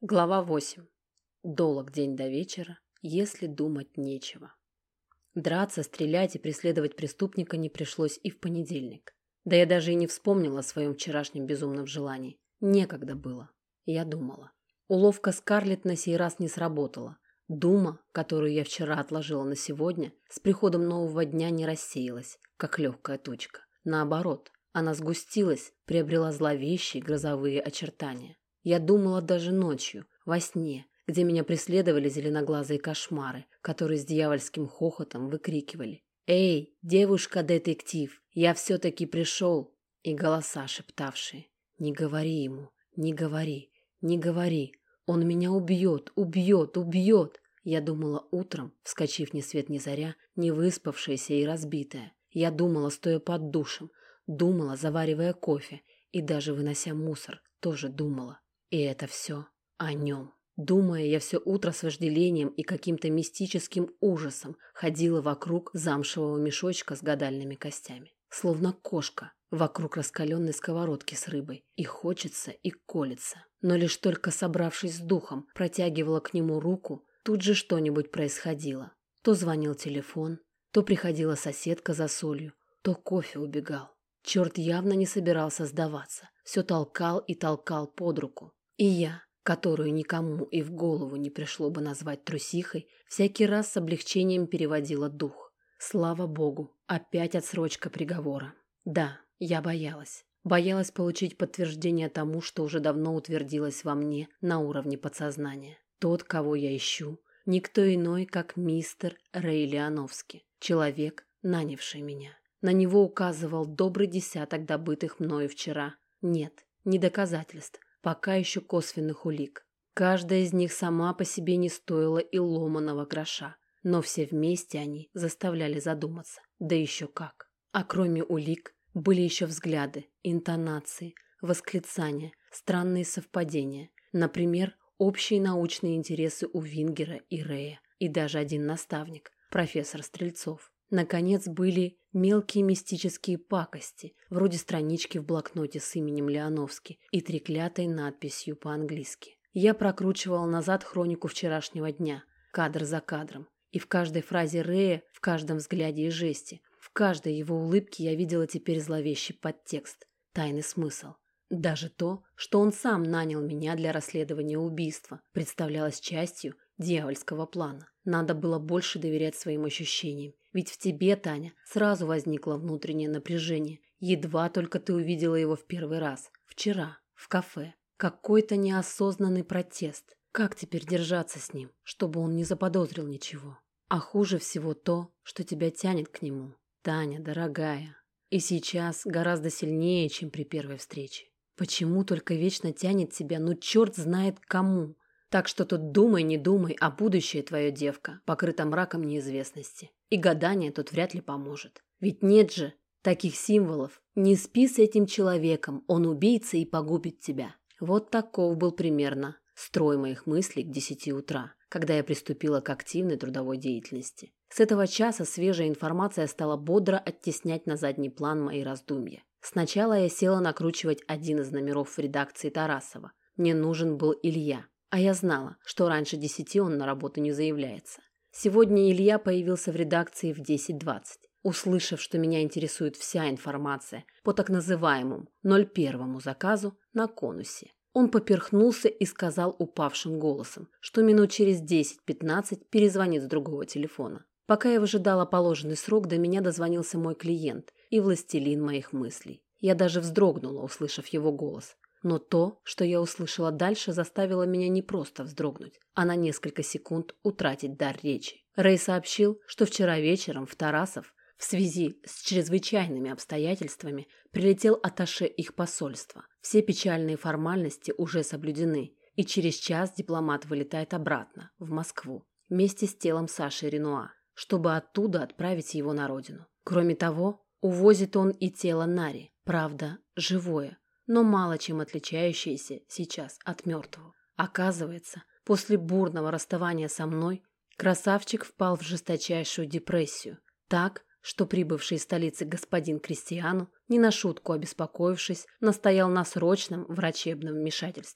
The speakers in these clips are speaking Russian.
Глава 8. Долог день до вечера, если думать нечего. Драться, стрелять и преследовать преступника не пришлось и в понедельник. Да я даже и не вспомнила о своем вчерашнем безумном желании. Некогда было. Я думала. Уловка Скарлетт на сей раз не сработала. Дума, которую я вчера отложила на сегодня, с приходом нового дня не рассеялась, как легкая тучка. Наоборот, она сгустилась, приобрела зловещие грозовые очертания. Я думала даже ночью, во сне, где меня преследовали зеленоглазые кошмары, которые с дьявольским хохотом выкрикивали: «Эй, девушка-детектив, я все-таки пришел!» И голоса, шептавшие: «Не говори ему, не говори, не говори, он меня убьет, убьет, убьет!» Я думала утром, вскочив ни свет ни заря, не выспавшаяся и разбитая. Я думала, стоя под душем, думала, заваривая кофе, и даже вынося мусор, тоже думала. И это все о нем. Думая, я все утро с вожделением и каким-то мистическим ужасом ходила вокруг замшевого мешочка с гадальными костями. Словно кошка вокруг раскаленной сковородки с рыбой. И хочется, и колется. Но лишь только собравшись с духом, протягивала к нему руку, тут же что-нибудь происходило. То звонил телефон, то приходила соседка за солью, то кофе убегал. Черт явно не собирался сдаваться. Все толкал и толкал под руку. И я, которую никому и в голову не пришло бы назвать трусихой, всякий раз с облегчением переводила дух. Слава богу, опять отсрочка приговора. Да, я боялась. Боялась получить подтверждение тому, что уже давно утвердилось во мне на уровне подсознания. Тот, кого я ищу, никто иной, как мистер Рэй Леоновский, человек, нанявший меня. На него указывал добрый десяток добытых мною вчера. Нет, не доказательств, пока еще косвенных улик. Каждая из них сама по себе не стоила и ломаного гроша, но все вместе они заставляли задуматься. Да еще как. А кроме улик были еще взгляды, интонации, восклицания, странные совпадения. Например, общие научные интересы у Вингера и Рэя, и даже один наставник, профессор Стрельцов. Наконец, были мелкие мистические пакости, вроде странички в блокноте с именем Леоновский и треклятой надписью по-английски. Я прокручивала назад хронику вчерашнего дня, кадр за кадром, и в каждой фразе Рэя, в каждом взгляде и жесте, в каждой его улыбке я видела теперь зловещий подтекст, тайный смысл. Даже то, что он сам нанял меня для расследования убийства, представлялось частью дьявольского плана. Надо было больше доверять своим ощущениям. Ведь в тебе, Таня, сразу возникло внутреннее напряжение. Едва только ты увидела его в первый раз. Вчера, в кафе. Какой-то неосознанный протест. Как теперь держаться с ним, чтобы он не заподозрил ничего? А хуже всего то, что тебя тянет к нему. Таня, дорогая. И сейчас гораздо сильнее, чем при первой встрече. Почему только вечно тянет тебя, ну черт знает к кому? Так что тут думай, не думай, а будущее твое, девка, покрыто мраком неизвестности. И гадание тут вряд ли поможет. Ведь нет же таких символов. Не спи с этим человеком, он убийца и погубит тебя. Вот таков был примерно строй моих мыслей к 10 утра, когда я приступила к активной трудовой деятельности. С этого часа свежая информация стала бодро оттеснять на задний план мои раздумья. Сначала я села накручивать один из номеров в редакции Тарасова. Мне нужен был Илья. А я знала, что раньше 10 он на работу не заявляется. Сегодня Илья появился в редакции в 10:20. Услышав, что меня интересует вся информация по так называемому 01 заказу на конусе, он поперхнулся и сказал упавшим голосом, что минут через 10-15 перезвонит с другого телефона. Пока я выжидала положенный срок, до меня дозвонился мой клиент и властелин моих мыслей. Я даже вздрогнула, услышав его голос. Но то, что я услышала дальше, заставило меня не просто вздрогнуть, а на несколько секунд утратить дар речи. Рэй сообщил, что вчера вечером в Тарасов в связи с чрезвычайными обстоятельствами прилетел атташе их посольства. Все печальные формальности уже соблюдены, и через час дипломат вылетает обратно, в Москву, вместе с телом Саши Ренуа, чтобы оттуда отправить его на родину. Кроме того, увозит он и тело Нари, правда, живое, но мало чем отличающееся сейчас от мертвого. Оказывается, после бурного расставания со мной красавчик впал в жесточайшую депрессию, так, что прибывший из столицы господин Кристиану, не на шутку обеспокоившись, настоял на срочном врачебном вмешательстве.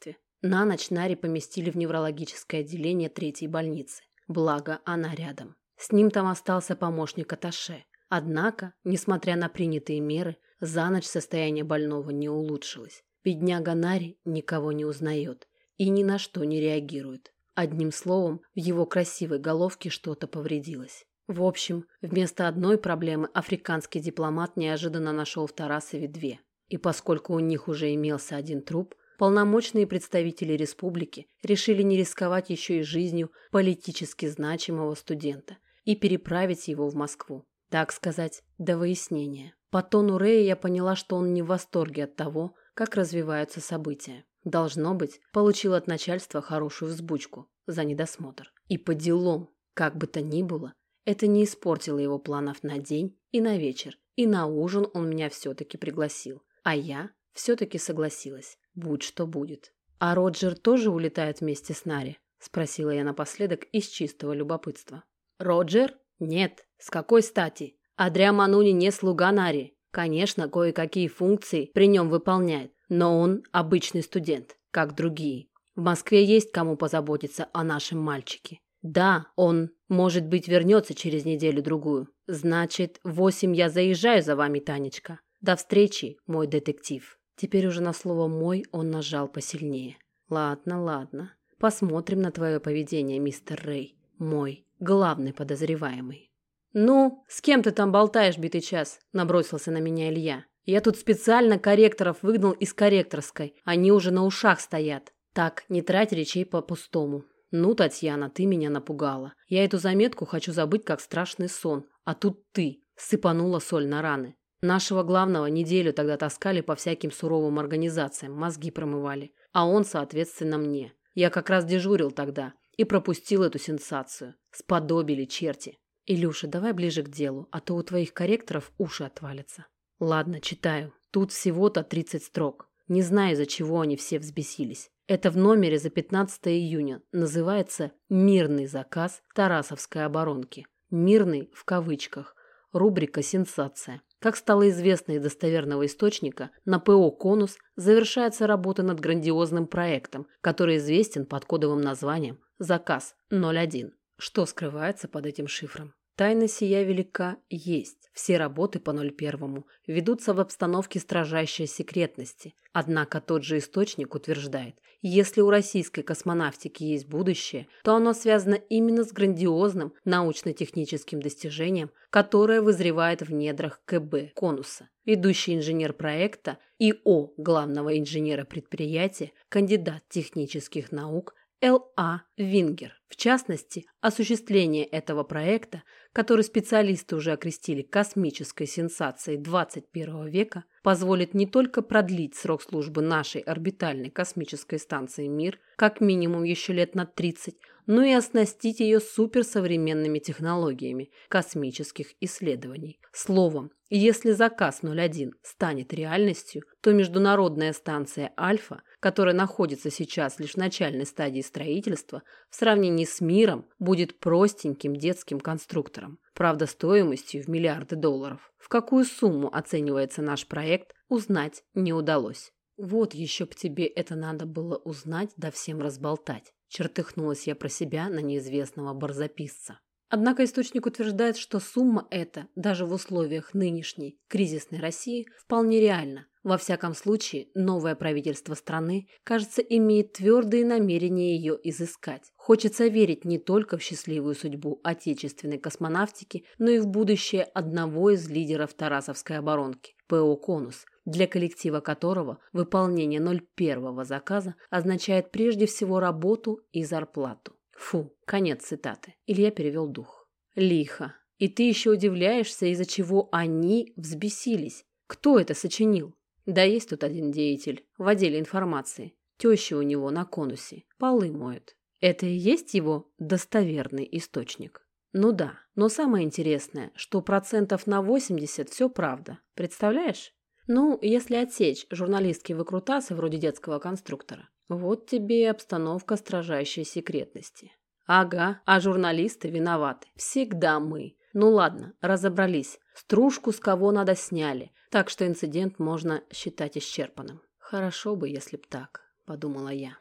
На ночь Нари поместили в неврологическое отделение 3-й больницы. Благо, она рядом. С ним там остался помощник атташе. Однако, несмотря на принятые меры, за ночь состояние больного не улучшилось. Бедняга Нари никого не узнает и ни на что не реагирует. Одним словом, в его красивой головке что-то повредилось. В общем, вместо одной проблемы африканский дипломат неожиданно нашел в Тарасове 2. И поскольку у них уже имелся один труп, полномочные представители республики решили не рисковать еще и жизнью политически значимого студента и переправить его в Москву. Так сказать, до выяснения. По тону Рэя я поняла, что он не в восторге от того, как развиваются события. Должно быть, получил от начальства хорошую взбучку за недосмотр. И по делам, как бы то ни было, это не испортило его планов на день и на вечер, и на ужин он меня все-таки пригласил. А я все-таки согласилась, будь что будет. «А Роджер тоже улетает вместе с Нари?» – спросила я напоследок из чистого любопытства. «Роджер? Нет. С какой стати? Адриа Мануни не слуга Нари. Конечно, кое-какие функции при нем выполняет, но он обычный студент, как другие. В Москве есть кому позаботиться о нашем мальчике. Да, он, может быть, вернется через неделю-другую. Значит, в 8 я заезжаю за вами, Танечка. До встречи, мой детектив». Теперь уже на слово «мой» он нажал посильнее. «Ладно, ладно. Посмотрим на твое поведение, мистер Рэй. Мой главный подозреваемый». «Ну, с кем ты там болтаешь битый час?» – набросился на меня Илья. «Я тут специально корректоров выгнал из корректорской. Они уже на ушах стоят. Так, не трать речей по-пустому». «Ну, Татьяна, ты меня напугала. Я эту заметку хочу забыть, как страшный сон. А тут ты сыпанула соль на раны. Нашего главного неделю тогда таскали по всяким суровым организациям, мозги промывали. А он, соответственно, мне. Я как раз дежурил тогда и пропустил эту сенсацию. Сподобили черти. Илюша, давай ближе к делу, а то у твоих корректоров уши отвалятся». «Ладно, читаю. Тут всего-то 30 строк. Не знаю, из-за чего они все взбесились. Это в номере за 15 июня. Называется «Мирный заказ Тарасовской оборонки». «Мирный» в кавычках. Рубрика «Сенсация». Как стало известно из достоверного источника, на ПО «Конус» завершается работа над грандиозным проектом, который известен под кодовым названием «Заказ 01». Что скрывается под этим шифром? Тайна сия велика есть. Все работы по 01 ведутся в обстановке строжайшей секретности. Однако тот же источник утверждает, если у российской космонавтики есть будущее, то оно связано именно с грандиозным научно-техническим достижением, которое вызревает в недрах КБ «Конуса». Ведущий инженер проекта ИО главного инженера предприятия, кандидат технических наук Л.А. Вингер. В частности, осуществление этого проекта, который специалисты уже окрестили космической сенсацией 21 века, позволит не только продлить срок службы нашей орбитальной космической станции «Мир» как минимум еще лет на 30, но и оснастить ее суперсовременными технологиями космических исследований. Словом, если заказ 01 станет реальностью, то международная станция «Альфа», которая находится сейчас лишь в начальной стадии строительства, в сравнении с «Миром» будет простеньким детским конструктором, правда стоимостью в миллиарды долларов. В какую сумму оценивается наш проект, узнать не удалось. «Вот еще б тебе это надо было узнать да всем разболтать», чертыхнулась я про себя на неизвестного барзаписца. Однако источник утверждает, что сумма эта, даже в условиях нынешней кризисной России, вполне реальна. Во всяком случае, новое правительство страны, кажется, имеет твердые намерения ее изыскать. Хочется верить не только в счастливую судьбу отечественной космонавтики, но и в будущее одного из лидеров Тарасовской оборонки – ПО «Конус», для коллектива которого выполнение 01-го заказа означает прежде всего работу и зарплату. Фу, конец цитаты. Илья перевел дух. Лихо. И ты еще удивляешься, из-за чего они взбесились. Кто это сочинил? Да есть тут один деятель в отделе информации. Теща у него на конусе. Полы моет. Это и есть его достоверный источник? Ну да, но самое интересное, что процентов на 80 все правда. Представляешь? Ну, если отсечь журналистские выкрутасы вроде детского конструктора. Вот тебе и обстановка строжайшей секретности. Ага, а журналисты виноваты. Всегда мы. Ну ладно, разобрались. Стружку с кого надо сняли, так что инцидент можно считать исчерпанным. Хорошо бы, если б так, подумала я.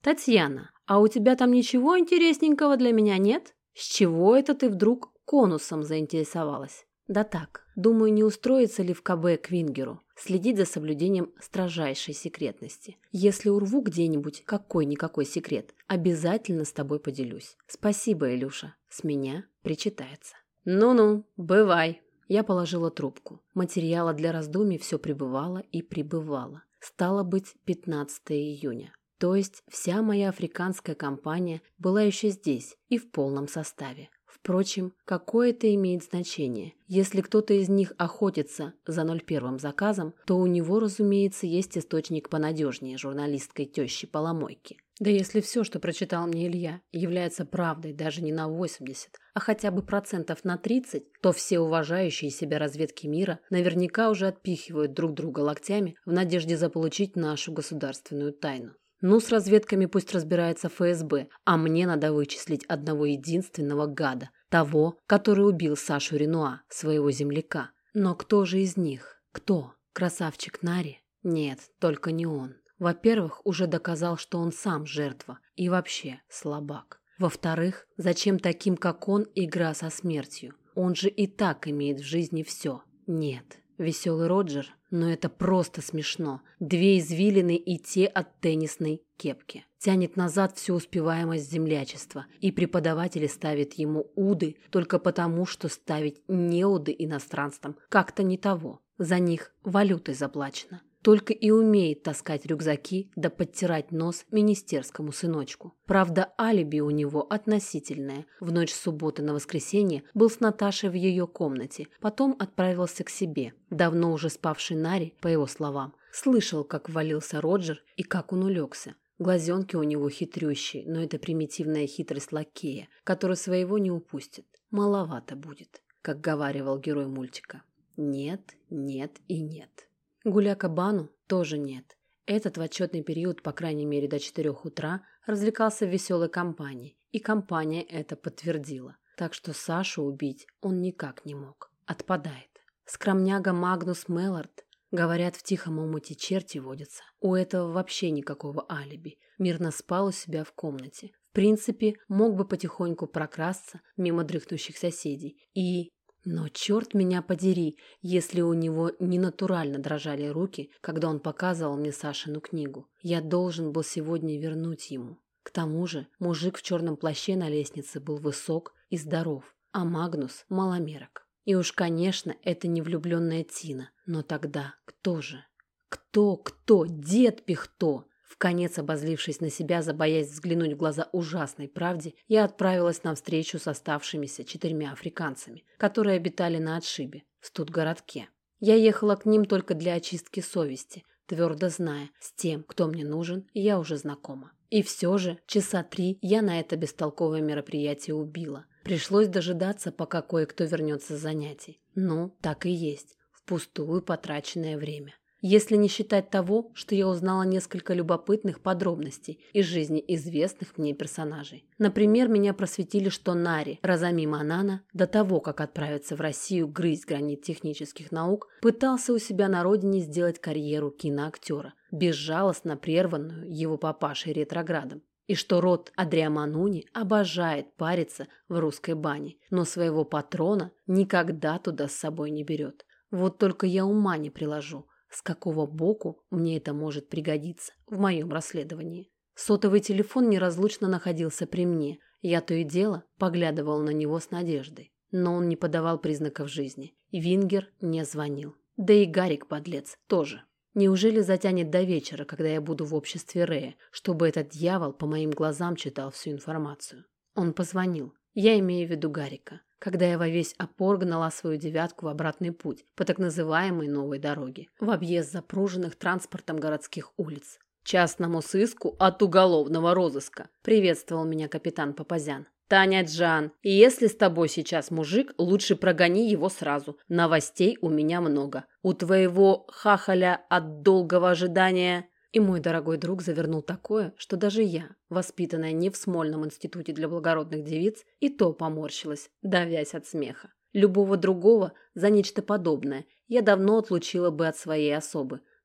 «Татьяна, а у тебя там ничего интересненького для меня нет? С чего это ты вдруг конусом заинтересовалась?» «Да так, думаю, не устроиться ли в КБ к Вингеру, следить за соблюдением строжайшей секретности. Если урву где-нибудь какой-никакой секрет, обязательно с тобой поделюсь. Спасибо, Илюша, с меня причитается». «Ну-ну, бывай». Я положила трубку. Материала для раздумий все прибывало и прибывало. Стало быть, 15 июня. То есть вся моя африканская компания была еще здесь и в полном составе. Впрочем, какое это имеет значение? Если кто-то из них охотится за 01 заказом, то у него, разумеется, есть источник понадежнее журналистской тещи Поломойки. Да если все, что прочитал мне Илья, является правдой даже не на 80, а хотя бы процентов на 30, то все уважающие себя разведки мира наверняка уже отпихивают друг друга локтями в надежде заполучить нашу государственную тайну. Ну, с разведками пусть разбирается ФСБ, а мне надо вычислить одного единственного гада, того, который убил Сашу Ренуа, своего земляка. Но кто же из них? Кто? Красавчик Нари? Нет, только не он. Во-первых, уже доказал, что он сам жертва и вообще слабак. Во-вторых, зачем таким, как он, игра со смертью? Он же и так имеет в жизни все. Нет. Веселый Роджер, но это просто смешно. 2 извилины и те от теннисной кепки. Тянет назад всю успеваемость землячества, и преподаватели ставят ему уды только потому, что ставить неуды иностранцам как-то не того. За них валютой заплачено. Только и умеет таскать рюкзаки да подтирать нос министерскому сыночку. Правда, алиби у него относительное. В ночь с субботы на воскресенье был с Наташей в ее комнате, потом отправился к себе. Давно уже спавший Нари, по его словам, слышал, как ввалился Роджер и как он улегся. Глазенки у него хитрющие, но это примитивная хитрость лакея, который своего не упустит. Маловато будет, как говаривал герой мультика. Нет, нет и нет. Гуляка Бану тоже нет. Этот в отчетный период, по крайней мере до 4 утра, развлекался в веселой компании, и компания это подтвердила. Так что Сашу убить он никак не мог. Отпадает. Скромняга Магнус Меллард, говорят, в тихом омуте черти водятся. У этого вообще никакого алиби. Мирно спал у себя в комнате. В принципе, мог бы потихоньку прокрасться мимо дрыхнущих соседей и... Но черт меня подери, если у него не натурально дрожали руки, когда он показывал мне Сашину книгу. Я должен был сегодня вернуть ему. К тому же мужик в черном плаще на лестнице был высок и здоров, а Магнус маломерок. И уж, конечно, это не влюбленная Тина. Но тогда кто же? Кто? Дед Пихто! Вконец обозлившись на себя, забоясь взглянуть в глаза ужасной правде, я отправилась на встречу с оставшимися 4 африканцами, которые обитали на отшибе, в студгородке. Я ехала к ним только для очистки совести, твердо зная, с тем, кто мне нужен, я уже знакома. И все же часа 3 я на это бестолковое мероприятие убила. Пришлось дожидаться, пока кое-кто вернется с занятий. Ну, так и есть, впустую потраченное время. Если не считать того, что я узнала несколько любопытных подробностей из жизни известных мне персонажей. Например, меня просветили, что Нари Разами Манана до того, как отправиться в Россию грызть гранит технических наук, пытался у себя на родине сделать карьеру киноактера, безжалостно прерванную его папашей ретроградом. И что род Адриамануни обожает париться в русской бане, но своего патрона никогда туда с собой не берет. Вот только я ума не приложу, с какого боку мне это может пригодиться в моем расследовании. Сотовый телефон неразлучно находился при мне. Я то и дело поглядывала на него с надеждой. Но он не подавал признаков жизни. Вингер не звонил. Да и Гарик, подлец, тоже. Неужели затянет до вечера, когда я буду в обществе Рея, чтобы этот дьявол по моим глазам читал всю информацию? Он позвонил. Я имею в виду Гарика. Когда я во весь опор гнала свою 9 в обратный путь по так называемой новой дороге, в объезд запруженных транспортом городских улиц. «Частному сыску от уголовного розыска», — приветствовал меня капитан Папазян. «Таня Джан, и если с тобой сейчас мужик, лучше прогони его сразу. Новостей у меня много. У твоего хахаля от долгого ожидания...» И мой дорогой друг завернул такое, что даже я, воспитанная не в Смольном институте для благородных девиц, и то поморщилась, давясь от смеха. Любого другого за нечто подобное я давно отлучила бы от своей особы,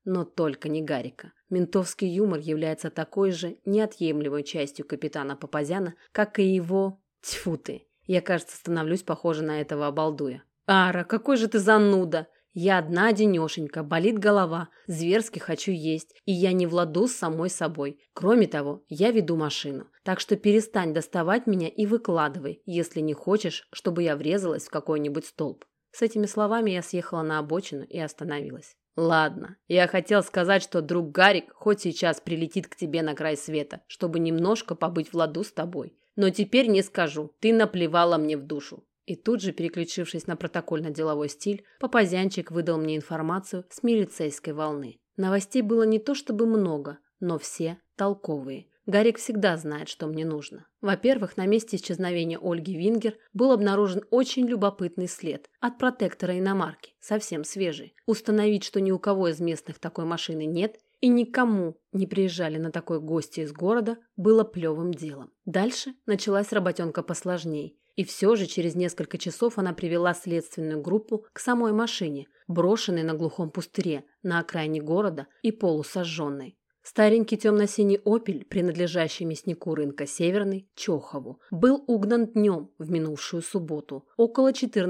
но только не Гарика. Ментовский юмор является такой же неотъемлемой частью капитана Папазяна, как и его... Тьфу ты! Я, кажется, становлюсь похожа на этого обалдуя. «Ара, какой же ты зануда! Я одна-одинешенька, болит голова, зверски хочу есть, и я не владу с самой собой. Кроме того, я веду машину, так что перестань доставать меня и выкладывай, если не хочешь, чтобы я врезалась в какой-нибудь столб». С этими словами я съехала на обочину и остановилась. «Ладно, я хотел сказать, что друг Гарик хоть сейчас прилетит к тебе на край света, чтобы немножко побыть в ладу с тобой. Но теперь не скажу, ты наплевала мне в душу». И тут же, переключившись на протокольно-деловой стиль, Папазянчик выдал мне информацию с милицейской волны. Новостей было не то чтобы много, но все толковые. Гарик всегда знает, что мне нужно. Во-первых, на месте исчезновения Ольги Вингер был обнаружен очень любопытный след от протектора иномарки, совсем свежий. Установить, что ни у кого из местных такой машины нет, и никому не приезжали на такой гости из города, было плевым делом. Дальше началась работенка посложней. И все же через несколько часов она привела следственную группу к самой машине, брошенной на глухом пустыре на окраине города и полусожженной. Старенький темно-синий «Опель», принадлежащий мяснику рынка Северный, Чохову, был угнан днем в минувшую субботу, около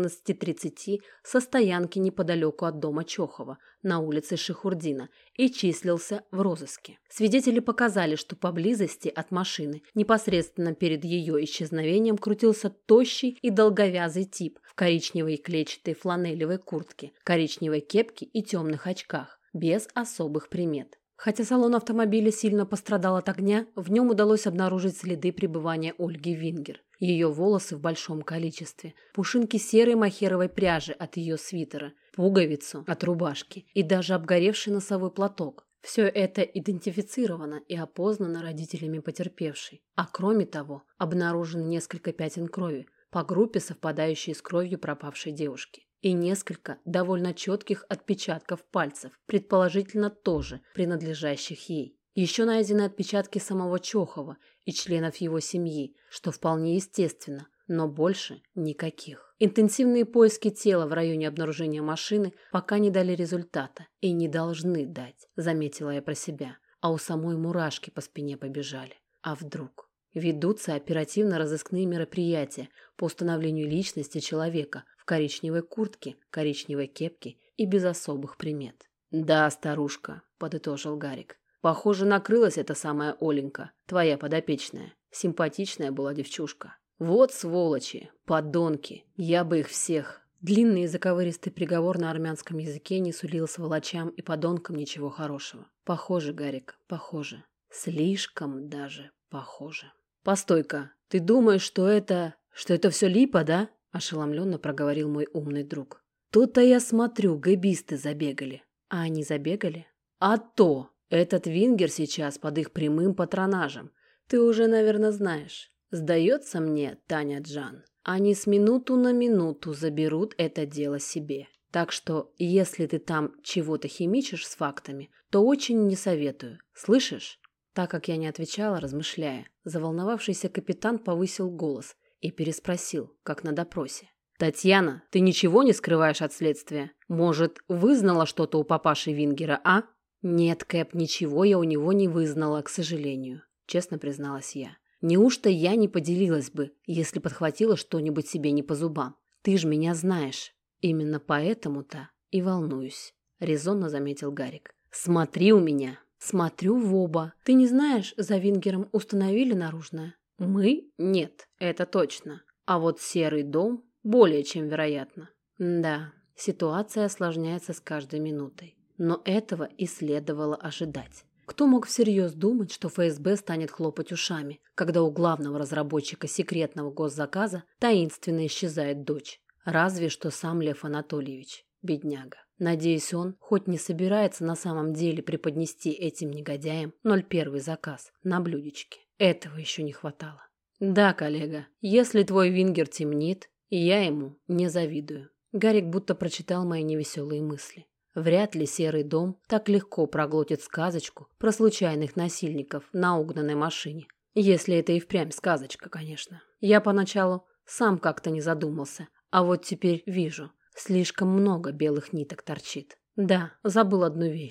14:30 со стоянки неподалеку от дома Чохова, на улице Шихурдина, и числился в розыске. Свидетели показали, что поблизости от машины, непосредственно перед ее исчезновением, крутился тощий и долговязый тип в коричневой клетчатой фланелевой куртке, коричневой кепке и темных очках, без особых примет. Хотя салон автомобиля сильно пострадал от огня, в нем удалось обнаружить следы пребывания Ольги Вингер. Ее волосы в большом количестве, пушинки серой махеровой пряжи от ее свитера, пуговицу от рубашки и даже обгоревший носовой платок. Все это идентифицировано и опознано родителями потерпевшей. А кроме того, обнаружено несколько пятен крови, по группе совпадающие с кровью пропавшей девушки. И несколько довольно четких отпечатков пальцев, предположительно тоже принадлежащих ей. Еще найдены отпечатки самого Чохова и членов его семьи, что вполне естественно, но больше никаких. Интенсивные поиски тела в районе обнаружения машины пока не дали результата и не должны дать, заметила я про себя, а у самой мурашки по спине побежали. А вдруг? Ведутся оперативно-розыскные мероприятия по установлению личности человека в коричневой куртке, коричневой кепке и без особых примет. «Да, старушка», – подытожил Гарик. «Похоже, накрылась эта самая Оленька, твоя подопечная. Симпатичная была девчушка. Вот сволочи, подонки, я бы их всех...» Длинный и заковыристый приговор на армянском языке не сулил сволочам и подонкам ничего хорошего. Похоже, Гарик, похоже. Слишком даже похоже. «Постой-ка, ты думаешь, что это все липа, да?» – ошеломленно проговорил мой умный друг. «То-то я смотрю, гэбисты забегали». «А они забегали?» «А то! Этот Вингер сейчас под их прямым патронажем. Ты уже, наверное, знаешь. Сдается мне, Таня Джан, они с минуту на минуту заберут это дело себе. Так что, если ты там чего-то химичишь с фактами, то очень не советую. Слышишь?» Так как я не отвечала, размышляя, заволновавшийся капитан повысил голос и переспросил, как на допросе. «Татьяна, ты ничего не скрываешь от следствия? Может, вызнала что-то у папаши Вингера, а?» «Нет, Кэп, ничего я у него не вызнала, к сожалению», – честно призналась я. «Неужто я не поделилась бы, если подхватила что-нибудь себе не по зубам? Ты ж меня знаешь». «Именно поэтому-то и волнуюсь», – резонно заметил Гарик. «Смотри у меня». «Смотрю в оба. Ты не знаешь, за Вингером установили наружное?» «Мы? Нет, это точно. А вот серый дом более чем вероятно». Да, ситуация осложняется с каждой минутой. Но этого и следовало ожидать. Кто мог всерьез думать, что ФСБ станет хлопать ушами, когда у главного разработчика секретного госзаказа таинственно исчезает дочь? Разве что сам Лев Анатольевич. Бедняга. Надеюсь, он хоть не собирается на самом деле преподнести этим негодяям 01 заказ на блюдечке. Этого еще не хватало. Да, коллега, если твой Вингер темнит, я ему не завидую. Гарик будто прочитал мои невеселые мысли. Вряд ли серый дом так легко проглотит сказочку про случайных насильников на угнанной машине. Если это и впрямь сказочка, конечно. Я поначалу сам как-то не задумался, а вот теперь вижу. Слишком много белых ниток торчит. Да, забыл одну вещь.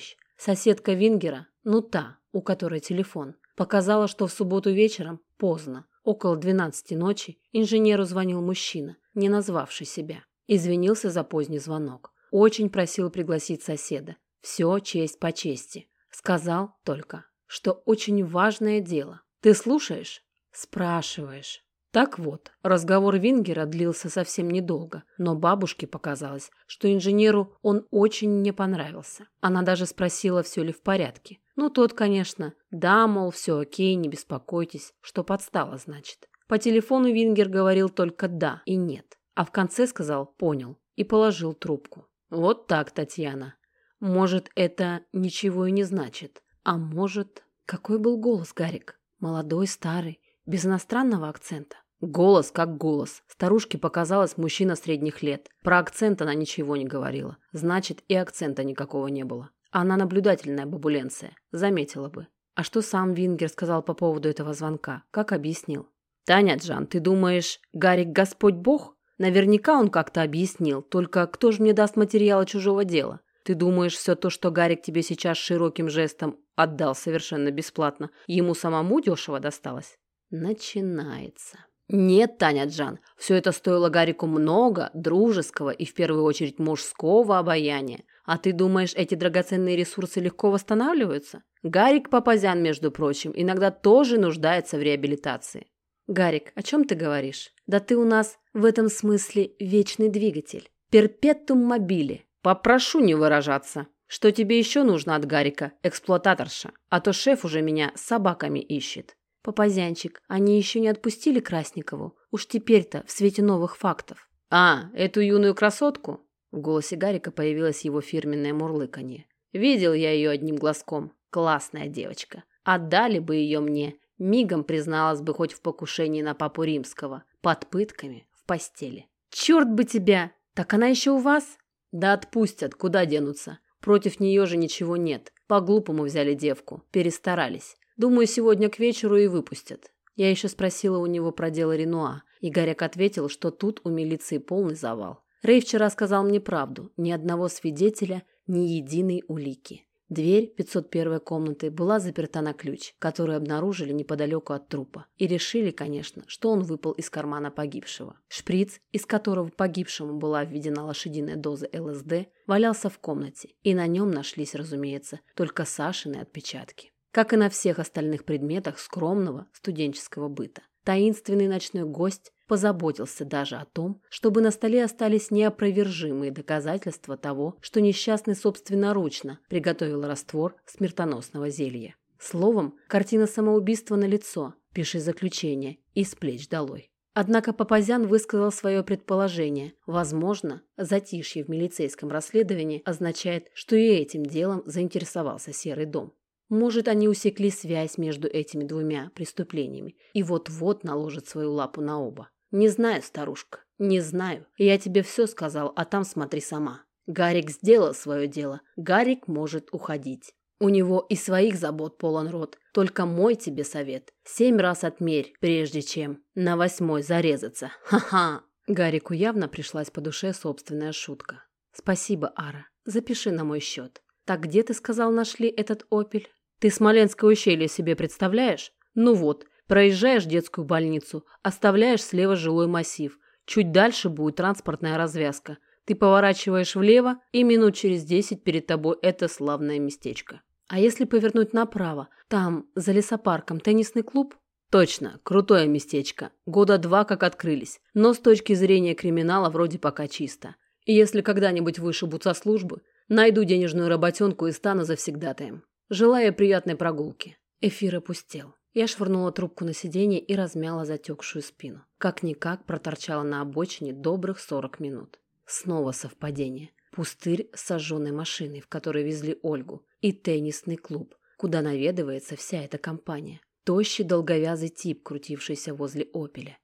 Соседка Вингера, ну та, у которой телефон, показала, что в субботу вечером, поздно, около 12 ночи, инженеру звонил мужчина, не назвавший себя. Извинился за поздний звонок. Очень просил пригласить соседа. Все честь по чести. Сказал только, что очень важное дело. Ты слушаешь? Спрашиваешь. Так вот, разговор Вингера длился совсем недолго, но бабушке показалось, что инженеру он очень не понравился. Она даже спросила, все ли в порядке. Ну, тот, конечно, да, мол, все окей, не беспокойтесь, что подстава, значит. По телефону Вингер говорил только «да» и «нет», а в конце сказал «понял» и положил трубку. Вот так, Татьяна. Может, это ничего и не значит, а может... Какой был голос, Гарик? Молодой, старый, без иностранного акцента. Голос как голос. Старушке показалось мужчина средних лет. Про акцент она ничего не говорила. Значит, и акцента никакого не было. Она наблюдательная бабуленция. Заметила бы. А что сам Вингер сказал по поводу этого звонка? Как объяснил? Таня Джан, ты думаешь, Гарик Господь Бог? Наверняка он как-то объяснил. Только кто же мне даст материала чужого дела? Ты думаешь, все то, что Гарик тебе сейчас широким жестом отдал совершенно бесплатно, ему самому дешево досталось? Начинается. Нет, Таня Джан, все это стоило Гарику много дружеского и в первую очередь мужского обаяния. А ты думаешь, эти драгоценные ресурсы легко восстанавливаются? Гарик Папазян, между прочим, иногда тоже нуждается в реабилитации. Гарик, о чем ты говоришь? Да ты у нас в этом смысле вечный двигатель. Перпетум мобили. Попрошу не выражаться. Что тебе еще нужно от Гарика, эксплуататорша? А то шеф уже меня собаками ищет. Папазянчик, они еще не отпустили Красникову. Уж теперь-то, в свете новых фактов. А, эту юную красотку? В голосе Гарика появилось его фирменное мурлыканье. Видел я ее одним глазком. Классная девочка. Отдали бы ее мне. Мигом призналась бы хоть в покушении на папу римского. Под пытками, в постели. Черт бы тебя! Так она еще у вас? Да отпустят, куда денутся. Против нее же ничего нет. По-глупому взяли девку. Перестарались. Думаю, сегодня к вечеру и выпустят. Я еще спросила у него про дело Ренуа, и Гарик ответил, что тут у милиции полный завал. Рэй вчера сказал мне правду. Ни одного свидетеля, ни единой улики. Дверь 501 комнаты была заперта на ключ, который обнаружили неподалеку от трупа. И решили, конечно, что он выпал из кармана погибшего. Шприц, из которого погибшему была введена лошадиная доза ЛСД, валялся в комнате. И на нем нашлись, разумеется, только Сашины отпечатки. Как и на всех остальных предметах скромного студенческого быта. Таинственный ночной гость позаботился даже о том, чтобы на столе остались неопровержимые доказательства того, что несчастный собственноручно приготовил раствор смертоносного зелья. Словом, картина самоубийства налицо, пиши заключение, и с плеч долой. Однако Папазян высказал свое предположение. Возможно, затишье в милицейском расследовании означает, что и этим делом заинтересовался Серый дом. Может, они усекли связь между этими двумя преступлениями и вот-вот наложат свою лапу на оба. Не знаю, старушка, не знаю. Я тебе все сказал, а там смотри сама. Гарик сделал свое дело. Гарик может уходить. У него и своих забот полон рот. Только мой тебе совет. 7 раз отмерь, прежде чем на 8-й зарезаться. Ха-ха. Гарику явно пришлась по душе собственная шутка. Спасибо, Ара. Запиши на мой счет. Так где, ты сказал, нашли этот «Опель»? Ты Смоленское ущелье себе представляешь? Ну вот, проезжаешь детскую больницу, оставляешь слева жилой массив. Чуть дальше будет транспортная развязка. Ты поворачиваешь влево, и минут через 10 перед тобой это славное местечко. А если повернуть направо, там, за лесопарком, теннисный клуб? Точно, крутое местечко. Года 2 как открылись. Но с точки зрения криминала вроде пока чисто. И если когда-нибудь вышибут со службы, найду денежную работенку и стану завсегдатаем. Желаю приятной прогулки. Эфир опустел. Я швырнула трубку на сиденье и размяла затекшую спину. Как-никак проторчала на обочине добрых 40 минут. Снова совпадение. Пустырь с сожженной машиной, в которой везли Ольгу, и теннисный клуб, куда наведывается вся эта компания. Тощий долговязый тип, крутившийся возле «Опеля».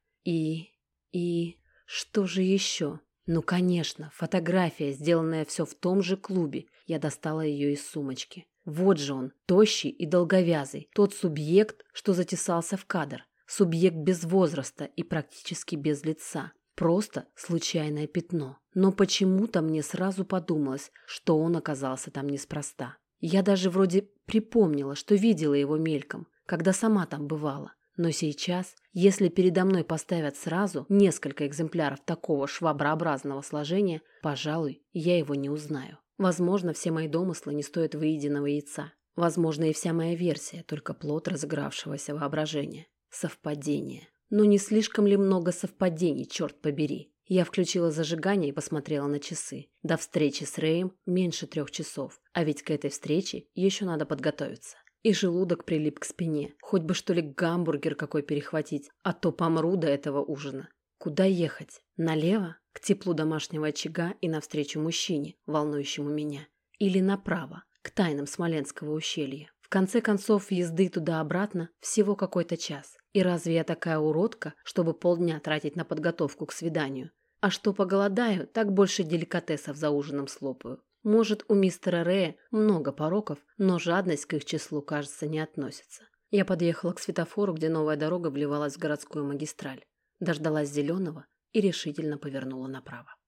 И... что же еще? Ну, конечно, фотография, сделанная все в том же клубе. Я достала ее из сумочки. Вот же он, тощий и долговязый, тот субъект, что затесался в кадр. Субъект без возраста и практически без лица. Просто случайное пятно. Но почему-то мне сразу подумалось, что он оказался там неспроста. Я даже вроде припомнила, что видела его мельком, когда сама там бывала. Но сейчас, если передо мной поставят сразу несколько экземпляров такого шваброобразного сложения, пожалуй, я его не узнаю. Возможно, все мои домыслы не стоят выеденного яйца. Возможно, и вся моя версия, только плод разыгравшегося воображения. Совпадение. Но не слишком ли много совпадений, черт побери? Я включила зажигание и посмотрела на часы. До встречи с Рэем меньше 3 часов, а ведь к этой встрече еще надо подготовиться. И желудок прилип к спине. Хоть бы что ли гамбургер какой перехватить, а то помру до этого ужина. Куда ехать? Налево? К теплу домашнего очага и навстречу мужчине, волнующему меня? Или направо? К тайнам Смоленского ущелья? В конце концов, езды туда-обратно всего какой-то час. И разве я такая уродка, чтобы полдня тратить на подготовку к свиданию? А что поголодаю, так больше деликатесов за ужином слопаю. Может, у мистера Рэя много пороков, но жадность к их числу, кажется, не относится. Я подъехала к светофору, где новая дорога вливалась в городскую магистраль. Дождалась зеленого и решительно повернула направо.